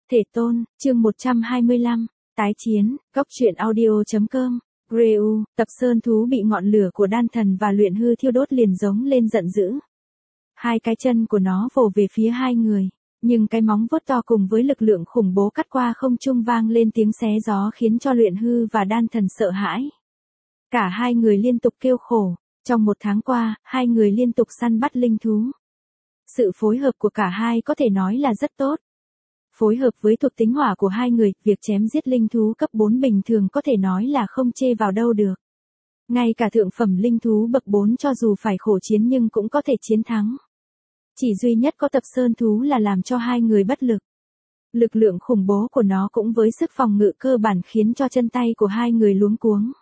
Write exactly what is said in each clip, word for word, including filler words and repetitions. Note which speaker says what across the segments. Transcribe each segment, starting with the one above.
Speaker 1: Thể tôn, chương một trăm hai mươi lăm, tái chiến, góc truyện audio.com, Greu, tập sơn thú bị ngọn lửa của đan thần và luyện hư thiêu đốt liền giống lên giận dữ. Hai cái chân của nó vồ về phía hai người, nhưng cái móng vuốt to cùng với lực lượng khủng bố cắt qua không trung vang lên tiếng xé gió khiến cho luyện hư và đan thần sợ hãi. Cả hai người liên tục kêu khổ, trong một tháng qua, hai người liên tục săn bắt linh thú. Sự phối hợp của cả hai có thể nói là rất tốt. Phối hợp với thuộc tính hỏa của hai người, việc chém giết linh thú cấp bốn bình thường có thể nói là không chê vào đâu được. Ngay cả thượng phẩm linh thú bậc bốn cho dù phải khổ chiến nhưng cũng có thể chiến thắng. Chỉ duy nhất có tập sơn thú là làm cho hai người bất lực. Lực lượng khủng bố của nó cũng với sức phòng ngự cơ bản khiến cho chân tay của hai người luống cuống.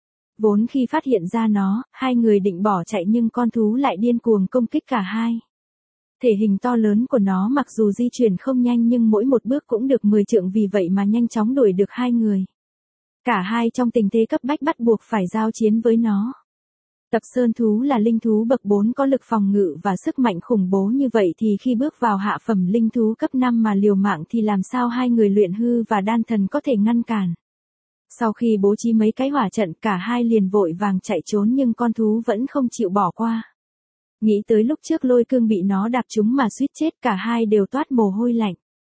Speaker 1: Vốn khi phát hiện ra nó, hai người định bỏ chạy nhưng con thú lại điên cuồng công kích cả hai. Thể hình to lớn của nó mặc dù di chuyển không nhanh nhưng mỗi một bước cũng được mười trượng, vì vậy mà nhanh chóng đuổi được hai người. Cả hai trong tình thế cấp bách bắt buộc phải giao chiến với nó. Tập sơn thú là linh thú bậc bốn có lực phòng ngự và sức mạnh khủng bố như vậy thì khi bước vào hạ phẩm linh thú cấp năm mà liều mạng thì làm sao hai người luyện hư và đan thần có thể ngăn cản. Sau khi bố trí mấy cái hỏa trận cả hai liền vội vàng chạy trốn nhưng con thú vẫn không chịu bỏ qua. Nghĩ tới lúc trước Lôi Cương bị nó đạp trúng mà suýt chết, cả hai đều toát mồ hôi lạnh.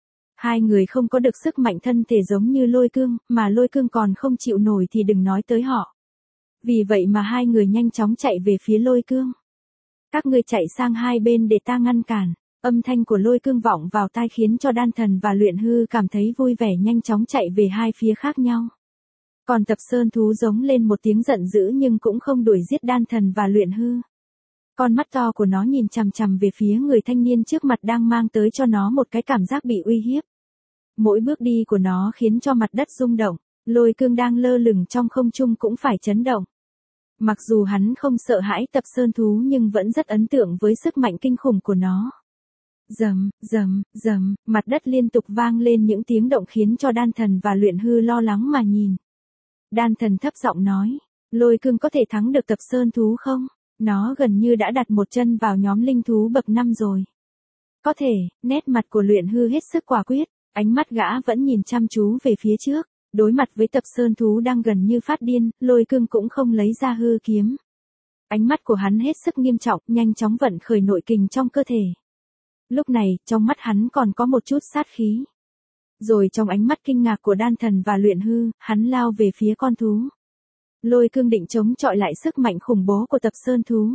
Speaker 1: Hai người không có được sức mạnh thân thể giống như Lôi Cương, mà Lôi Cương còn không chịu nổi thì đừng nói tới họ. Vì vậy mà hai người nhanh chóng chạy về phía Lôi Cương. Các ngươi chạy sang hai bên để ta ngăn cản. Âm thanh của Lôi Cương vọng vào tai khiến cho đan thần và luyện hư cảm thấy vui vẻ, nhanh chóng chạy về hai phía khác nhau. Còn tập sơn thú giống lên một tiếng giận dữ nhưng cũng không đuổi giết đan thần và luyện hư. Con mắt to của nó nhìn chằm chằm về phía người thanh niên trước mặt đang mang tới cho nó một cái cảm giác bị uy hiếp. Mỗi bước đi của nó khiến cho mặt đất rung động, Lôi Cương đang lơ lửng trong không trung cũng phải chấn động. Mặc dù hắn không sợ hãi tập sơn thú nhưng vẫn rất ấn tượng với sức mạnh kinh khủng của nó. Rầm, rầm, rầm, mặt đất liên tục vang lên những tiếng động khiến cho đan thần và luyện hư lo lắng mà nhìn. Đan thần thấp giọng nói, Lôi Cương có thể thắng được tập sơn thú không? Nó gần như đã đặt một chân vào nhóm linh thú bậc năm rồi. Có thể, nét mặt của luyện hư hết sức quả quyết, ánh mắt gã vẫn nhìn chăm chú về phía trước. Đối mặt với tập sơn thú đang gần như phát điên, Lôi Cương cũng không lấy ra hư kiếm. Ánh mắt của hắn hết sức nghiêm trọng, nhanh chóng vận khởi nội kình trong cơ thể. Lúc này, trong mắt hắn còn có một chút sát khí. Rồi trong ánh mắt kinh ngạc của đan thần và luyện hư, hắn lao về phía con thú. Lôi Cương định chống chọi lại sức mạnh khủng bố của tập sơn thú.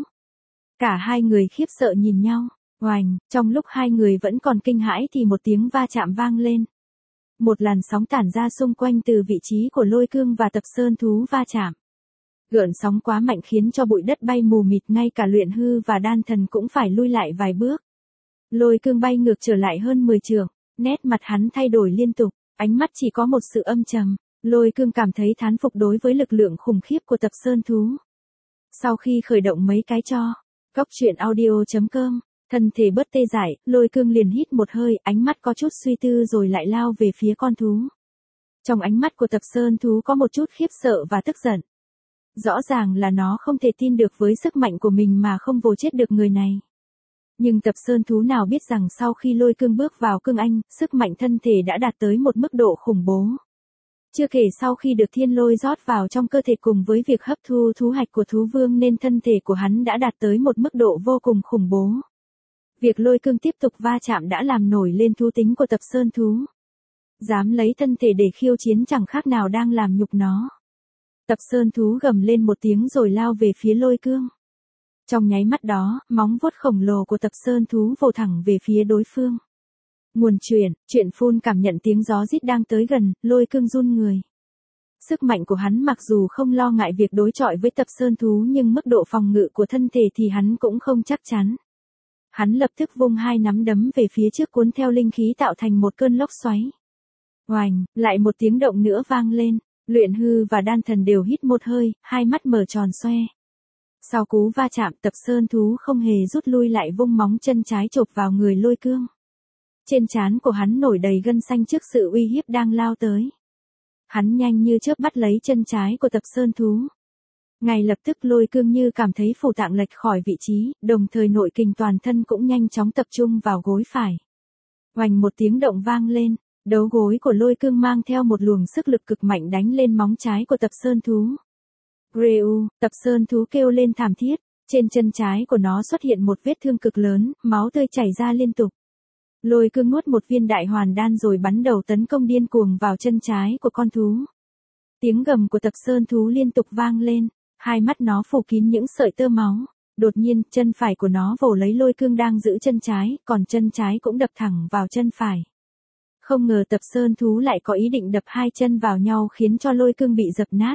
Speaker 1: Cả hai người khiếp sợ nhìn nhau, oành, trong lúc hai người vẫn còn kinh hãi thì một tiếng va chạm vang lên. Một làn sóng tản ra xung quanh từ vị trí của Lôi Cương và tập sơn thú va chạm. Gợn sóng quá mạnh khiến cho bụi đất bay mù mịt, ngay cả luyện hư và đan thần cũng phải lui lại vài bước. Lôi Cương bay ngược trở lại hơn mười trượng, nét mặt hắn thay đổi liên tục, ánh mắt chỉ có một sự âm trầm. Lôi Cương cảm thấy thán phục đối với lực lượng khủng khiếp của tập sơn thú. Sau khi khởi động mấy cái cho, góc truyện audio.com, thân thể bớt tê dại, Lôi Cương liền hít một hơi, ánh mắt có chút suy tư rồi lại lao về phía con thú. Trong ánh mắt của tập sơn thú có một chút khiếp sợ và tức giận. Rõ ràng là nó không thể tin được với sức mạnh của mình mà không vồ chết được người này. Nhưng tập sơn thú nào biết rằng sau khi Lôi Cương bước vào cương anh, sức mạnh thân thể đã đạt tới một mức độ khủng bố. Chưa kể sau khi được thiên lôi rót vào trong cơ thể cùng với việc hấp thu thú hạch của thú vương nên thân thể của hắn đã đạt tới một mức độ vô cùng khủng bố. Việc Lôi Cương tiếp tục va chạm đã làm nổi lên thú tính của tập sơn thú. Dám lấy thân thể để khiêu chiến chẳng khác nào đang làm nhục nó. Tập sơn thú gầm lên một tiếng rồi lao về phía Lôi Cương. Trong nháy mắt đó, móng vuốt khổng lồ của tập sơn thú vồ thẳng về phía đối phương. Nguồn truyền, chuyện phun cảm nhận tiếng gió rít đang tới gần, Lôi Cương run người. Sức mạnh của hắn mặc dù không lo ngại việc đối chọi với tập sơn thú nhưng mức độ phòng ngự của thân thể thì hắn cũng không chắc chắn. Hắn lập tức vung hai nắm đấm về phía trước cuốn theo linh khí tạo thành một cơn lốc xoáy. Oành, lại một tiếng động nữa vang lên, luyện hư và đan thần đều hít một hơi, hai mắt mở tròn xoe. Sau cú va chạm, tập sơn thú không hề rút lui lại vung móng chân trái chộp vào người Lôi Cương. Trên trán của hắn nổi đầy gân xanh trước sự uy hiếp đang lao tới. Hắn nhanh như chớp bắt lấy chân trái của tập sơn thú. Ngay lập tức Lôi Cương như cảm thấy phủ tạng lệch khỏi vị trí, đồng thời nội kình toàn thân cũng nhanh chóng tập trung vào gối phải. Oành một tiếng động vang lên, Đấu gối của lôi cương mang theo một luồng sức lực cực mạnh đánh lên móng trái của tập sơn thú. Reu, tập sơn thú kêu lên thảm thiết, trên chân trái của nó xuất hiện một vết thương cực lớn, máu tươi chảy ra liên tục. Lôi cương nuốt một viên đại hoàn đan rồi bắn đầu tấn công điên cuồng vào chân trái của con thú. Tiếng gầm của tập sơn thú liên tục vang lên, hai mắt nó phủ kín những sợi tơ máu. Đột nhiên, chân phải của nó vồ lấy lôi cương đang giữ chân trái, còn chân trái cũng đập thẳng vào chân phải. Không ngờ tập sơn thú lại có ý định đập hai chân vào nhau khiến cho lôi cương bị dập nát.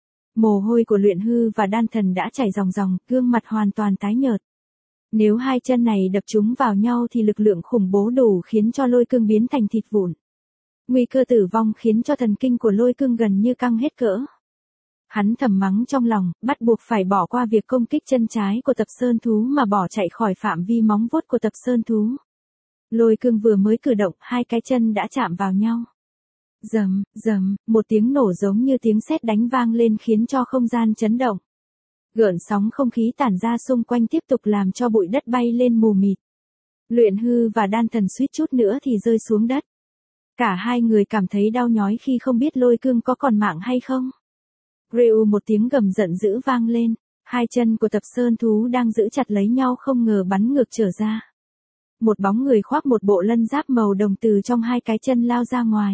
Speaker 1: Mồ hôi của luyện hư và đan thần đã chảy ròng ròng, gương mặt hoàn toàn tái nhợt. Nếu hai chân này đập chúng vào nhau thì lực lượng khủng bố đủ khiến cho lôi cương biến thành thịt vụn. Nguy cơ tử vong khiến cho thần kinh của lôi cương gần như căng hết cỡ. Hắn thầm mắng trong lòng, bắt buộc phải bỏ qua việc công kích chân trái của tập sơn thú mà bỏ chạy khỏi phạm vi móng vuốt của tập sơn thú. Lôi cương vừa mới cử động, hai cái chân đã chạm vào nhau. Rầm, rầm, một tiếng nổ giống như tiếng sét đánh vang lên khiến cho không gian chấn động. Gợn sóng không khí tản ra xung quanh tiếp tục làm cho bụi đất bay lên mù mịt. Luyện hư và đan thần suýt chút nữa thì rơi xuống đất. Cả hai người cảm thấy đau nhói khi không biết lôi cương có còn mạng hay không. Reu một tiếng gầm giận dữ vang lên, hai chân của tập sơn thú đang giữ chặt lấy nhau không ngờ bắn ngược trở ra. Một bóng người khoác một bộ lân giáp màu đồng từ trong hai cái chân lao ra ngoài.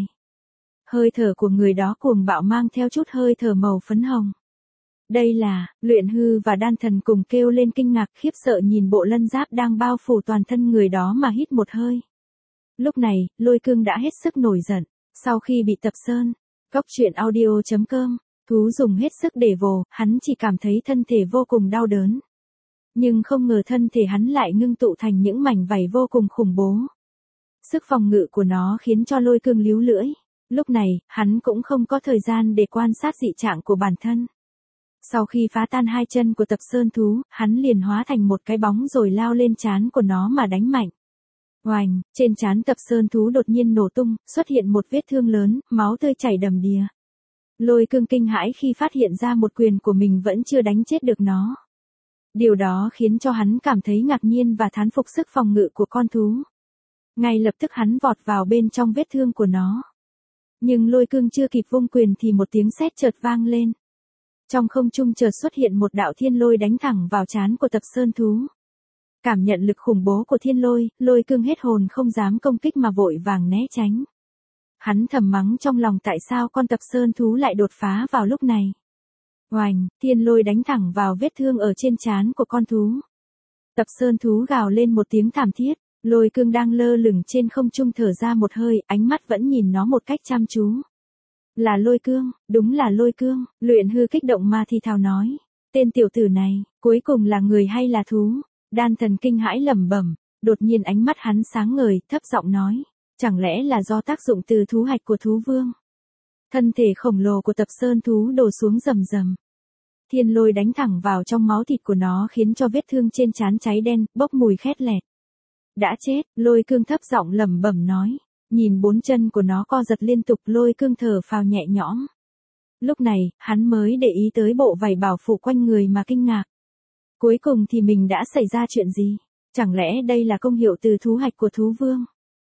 Speaker 1: Hơi thở của người đó cuồng bạo mang theo chút hơi thở màu phấn hồng. Đây là, luyện hư và đan thần cùng kêu lên kinh ngạc khiếp sợ nhìn bộ lân giáp đang bao phủ toàn thân người đó mà hít một hơi. Lúc này, lôi cương đã hết sức nổi giận, sau khi bị tập sơn, góc truyện audio chấm com, thú dùng hết sức để vồ, hắn chỉ cảm thấy thân thể vô cùng đau đớn. Nhưng không ngờ thân thể hắn lại ngưng tụ thành những mảnh vảy vô cùng khủng bố. Sức phòng ngự của nó khiến cho lôi cương líu lưỡi. Lúc này, hắn cũng không có thời gian để quan sát dị trạng của bản thân. Sau khi phá tan hai chân của tập sơn thú, hắn liền hóa thành một cái bóng rồi lao lên trán của nó mà đánh mạnh. Oành, trên trán tập sơn thú đột nhiên nổ tung, xuất hiện một vết thương lớn, máu tươi chảy đầm đìa. Lôi cương kinh hãi khi phát hiện ra một quyền của mình vẫn chưa đánh chết được nó. Điều đó khiến cho hắn cảm thấy ngạc nhiên và thán phục sức phòng ngự của con thú. Ngay lập tức hắn vọt vào bên trong vết thương của nó. Nhưng lôi cương chưa kịp vung quyền thì một tiếng sét chợt vang lên. Trong không trung chợt xuất hiện một đạo thiên lôi đánh thẳng vào trán của tập sơn thú. Cảm nhận lực khủng bố của thiên lôi, lôi cương hết hồn không dám công kích mà vội vàng né tránh. Hắn thầm mắng trong lòng tại sao con tập sơn thú lại đột phá vào lúc này. Oành, thiên lôi đánh thẳng vào vết thương ở trên trán của con thú. Tập sơn thú gào lên một tiếng thảm thiết, lôi cương đang lơ lửng trên không trung thở ra một hơi, ánh mắt vẫn nhìn nó một cách chăm chú. Là lôi cương, đúng là lôi cương, luyện hư kích động mà thì thào nói. Tên tiểu tử này, cuối cùng là người hay là thú? Đan thần kinh hãi lẩm bẩm, đột nhiên ánh mắt hắn sáng ngời, thấp giọng nói. Chẳng lẽ là do tác dụng từ thú hạch của thú vương? Thân thể khổng lồ của tập sơn thú đổ xuống rầm rầm. Thiên lôi đánh thẳng vào trong máu thịt của nó khiến cho vết thương trên trán cháy đen, bốc mùi khét lẹt. Đã chết, lôi cương thấp giọng lẩm bẩm nói. Nhìn bốn chân của nó co giật liên tục, lôi cương thở phào nhẹ nhõm. Lúc này, hắn mới để ý tới bộ vảy bảo phủ quanh người mà kinh ngạc. Cuối cùng thì mình đã xảy ra chuyện gì? Chẳng lẽ đây là công hiệu từ thú hạch của thú vương?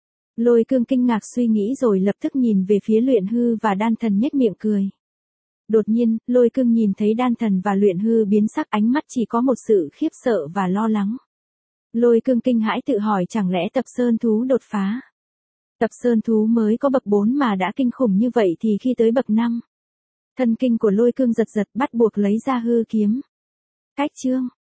Speaker 1: Lôi cương kinh ngạc suy nghĩ rồi lập tức nhìn về phía luyện hư và đan thần nhếch miệng cười. Đột nhiên, lôi cương nhìn thấy đan thần và luyện hư biến sắc, ánh mắt chỉ có một sự khiếp sợ và lo lắng. Lôi cương kinh hãi tự hỏi chẳng lẽ tập sơn thú đột phá. Tập sơn thú mới có bậc bốn mà đã kinh khủng như vậy thì khi tới bậc năm. Thân kinh của lôi cương giật giật bắt buộc lấy ra hư kiếm. Cách chương.